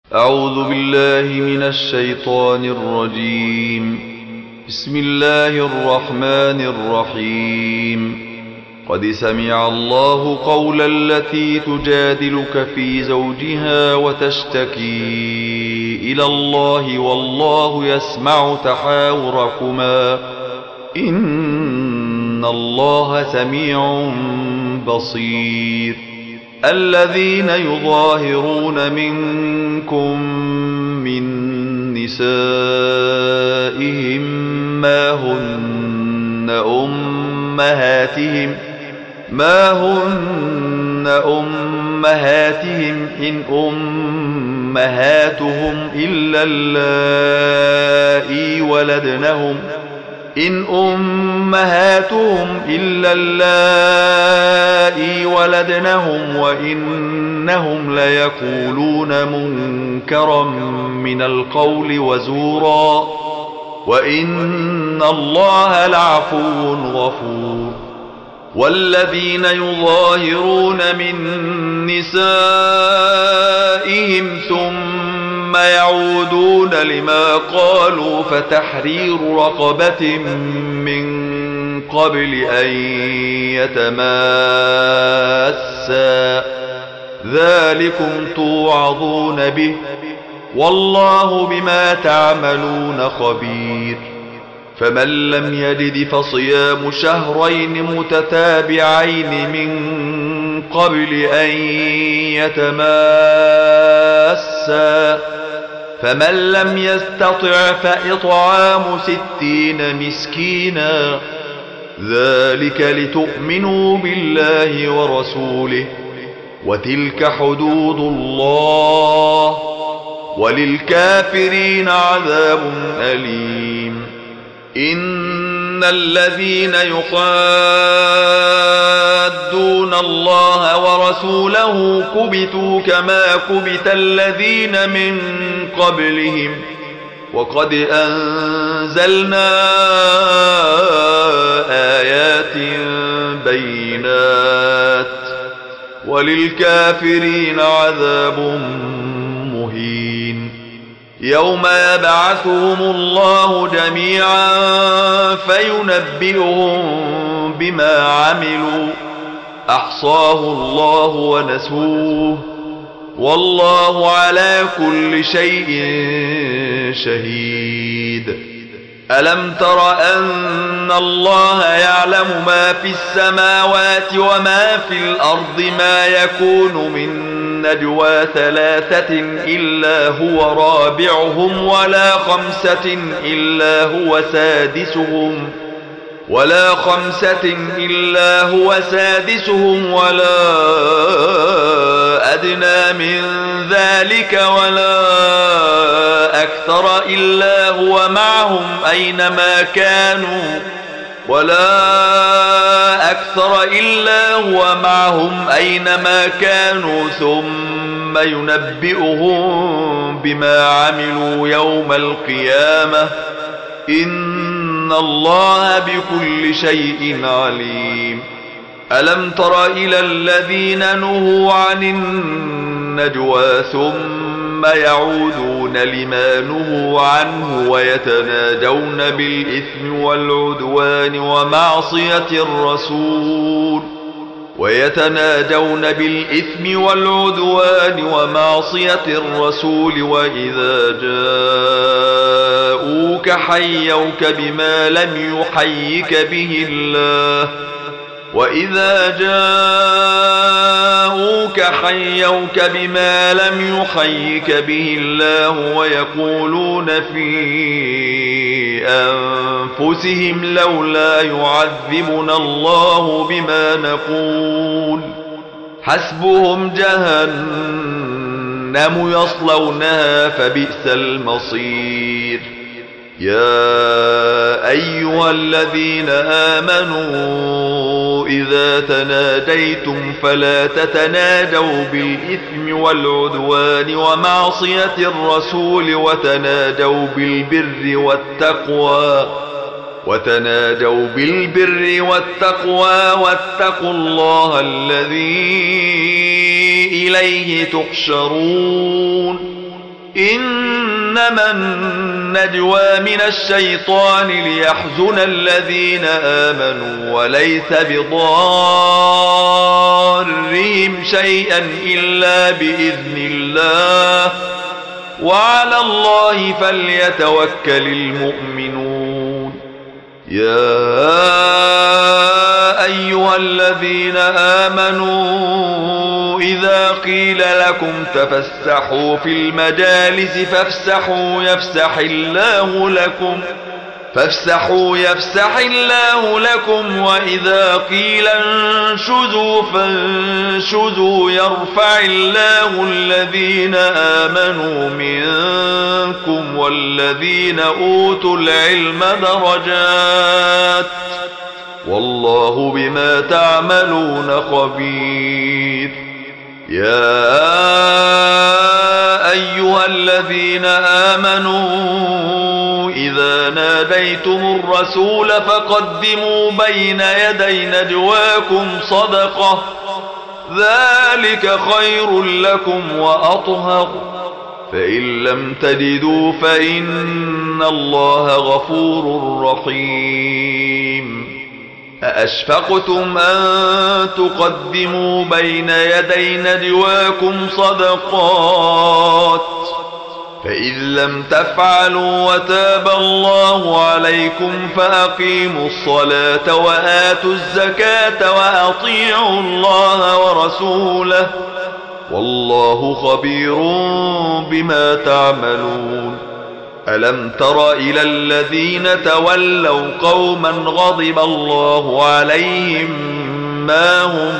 أعوذ بالله من الشيطان الرجيم. بسم الله الرحمن الرحيم. قد سمع الله قول التي تجادلك في زوجها وتشتكي إلى الله والله يسمع تحاوركما إن الله سميع بصير. الذين يظاهرون منكم من نسائهم ما هن أمهاتهم إن أمهاتهم إلا اللائي ولدنهم وإنهم ليقولون منكرا من القول وزورا وإن الله لعفو غفور. والذين يظاهرون من نسائهم ثم يعودون لما قالوا فتحرير رقبة من قبل أن يتماسا ذلكم توعظون به والله بما تعملون خبير. فمن لم يجد فصيام شهرين متتابعين من قبل أن يتماسا فمن لم يستطع فإطعام 60 مسكينا ذلك لتؤمنوا بالله ورسوله وتلك حدود الله وللكافرين عذاب أليم. إن الذين يحادون الله ورسوله كبتوا كما كبت الذين من قبلهم وقد أنزلنا آيات بينات وللكافرين عذاب مهين. يوم يبعثهم الله جميعا فينبئهم بما عملوا أحصاه الله ونسوه والله على كل شيء شهيد. ألم تر أن الله يعلم ما في السماوات وما في الأرض ما يكون من نجوى 3 إلا هو رابعهم ولا 5 إلا هو سادسهم ولا أدنى من ذلك ولا أكثر إلا هو معهم أينما كانوا ثم ينبئهم بما عملوا يوم القيامة إن الله بكل شيء عليم. ألم تر إلى الذين نهوا عن النجوى ثم يعودون لما نهوا عنه ويتناجون بالإثم والعدوان ومعصية الرسول وإذا جاءوك حيوك بما لم يحيك به الله ويقولون في أنفسهم لولا يعذبنا الله بما نقول حسبهم جهنم يصلونها فبئس المصير. يا أيها الذين آمنوا إذا تناجيتم فلا تتناجوا بالإثم والعدوان ومعصية الرسول وتناجوا بالبر والتقوى واتقوا الله الذي إليه تحشرون. إنما النجوى من الشيطان ليحزن الذين آمنوا وليس بضارهم شيئا إلا بإذن الله وعلى الله فليتوكل المؤمنون. يا أيها الذين آمنوا إذا قيل لكم تفسحوا في المجالس فافسحوا يفسح الله لكم وإذا قيل انشزوا فانشزوا يرفع الله الذين آمنوا منكم والذين أوتوا العلم درجات والله بما تعملون خبير. يا أيها الذين آمنوا إذا ناديتم الرسول فقدموا بين يدي نجواكم صدقة ذلك خير لكم وأطهر فإن لم تجدوا فإن الله غفور رحيم. أأشفقتم أن تقدموا بين يدي نجواكم صدقات فإذ لم تفعلوا وتاب الله عليكم فأقيموا الصلاة وآتوا الزكاة وأطيعوا الله ورسوله والله خبير بما تعملون. ألم تر إلى الذين تولوا قوما غضب الله عليهم ما هم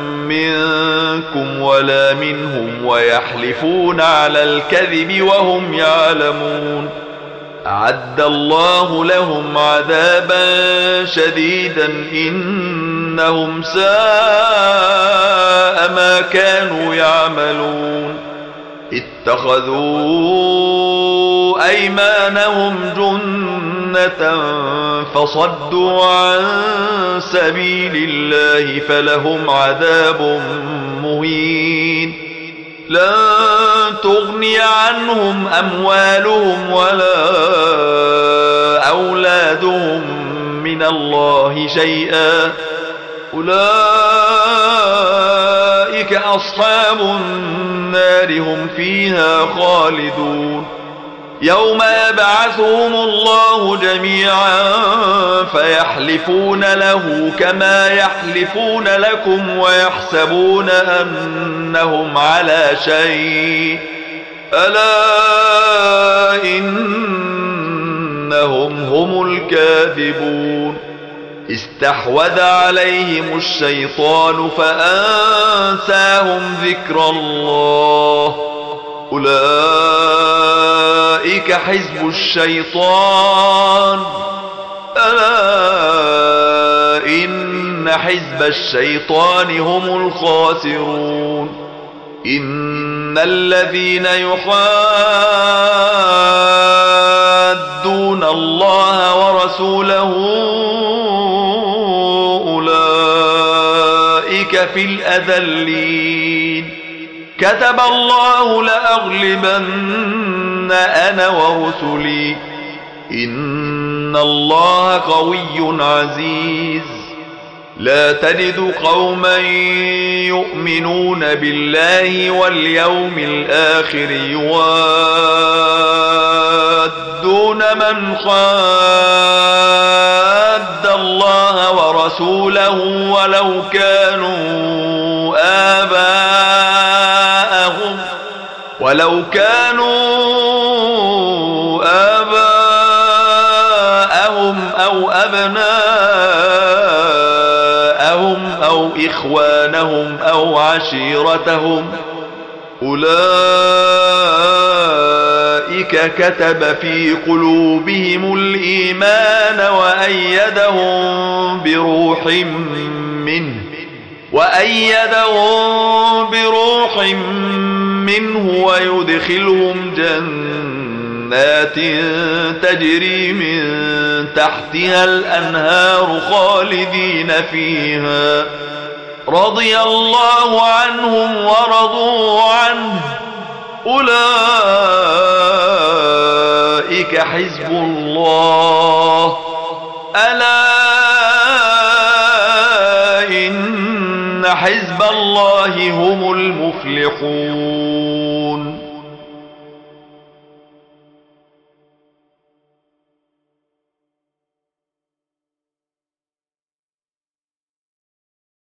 منكم ولا منهم ويحلفون على الكذب وهم يعلمون. أعد الله لهم عذابا شديدا إنهم ساء ما كانوا يعملون. اتخذوا أيمانهم جنة فصدوا عن سبيل الله فلهم عذاب مهين. لن تغني عنهم أموالهم ولا أولادهم من الله شيئا أولئك أصحاب النار هم فيها خالدون. يوم يبعثهم الله جميعا فيحلفون له كما يحلفون لكم ويحسبون أنهم على شيء ألا إنهم هم الكاذبون. استحوذ عليهم الشيطان فأنساهم ذكر الله أولئك حزب الشيطان ألا إن حزب الشيطان هم الخاسرون. إن الذين يحادون الله ورسوله أولئك في الأذلين. كتب الله لأغلبن أنا ورسلي إن الله قوي عزيز. لا تجد قوما يؤمنون بالله واليوم الآخر يوادون من حاد الله ورسوله ولو كانوا آباءهم أو أبناءهم أو إخوانهم أو عشيرتهم أولئك كتب في قلوبهم الإيمان وأيدهم بروح منه ويدخلهم جنات تجري من تحتها الأنهار خالدين فيها رضي الله عنهم ورضوا عنه أولئك حزب الله ألا إن حزب الله هم المفلحون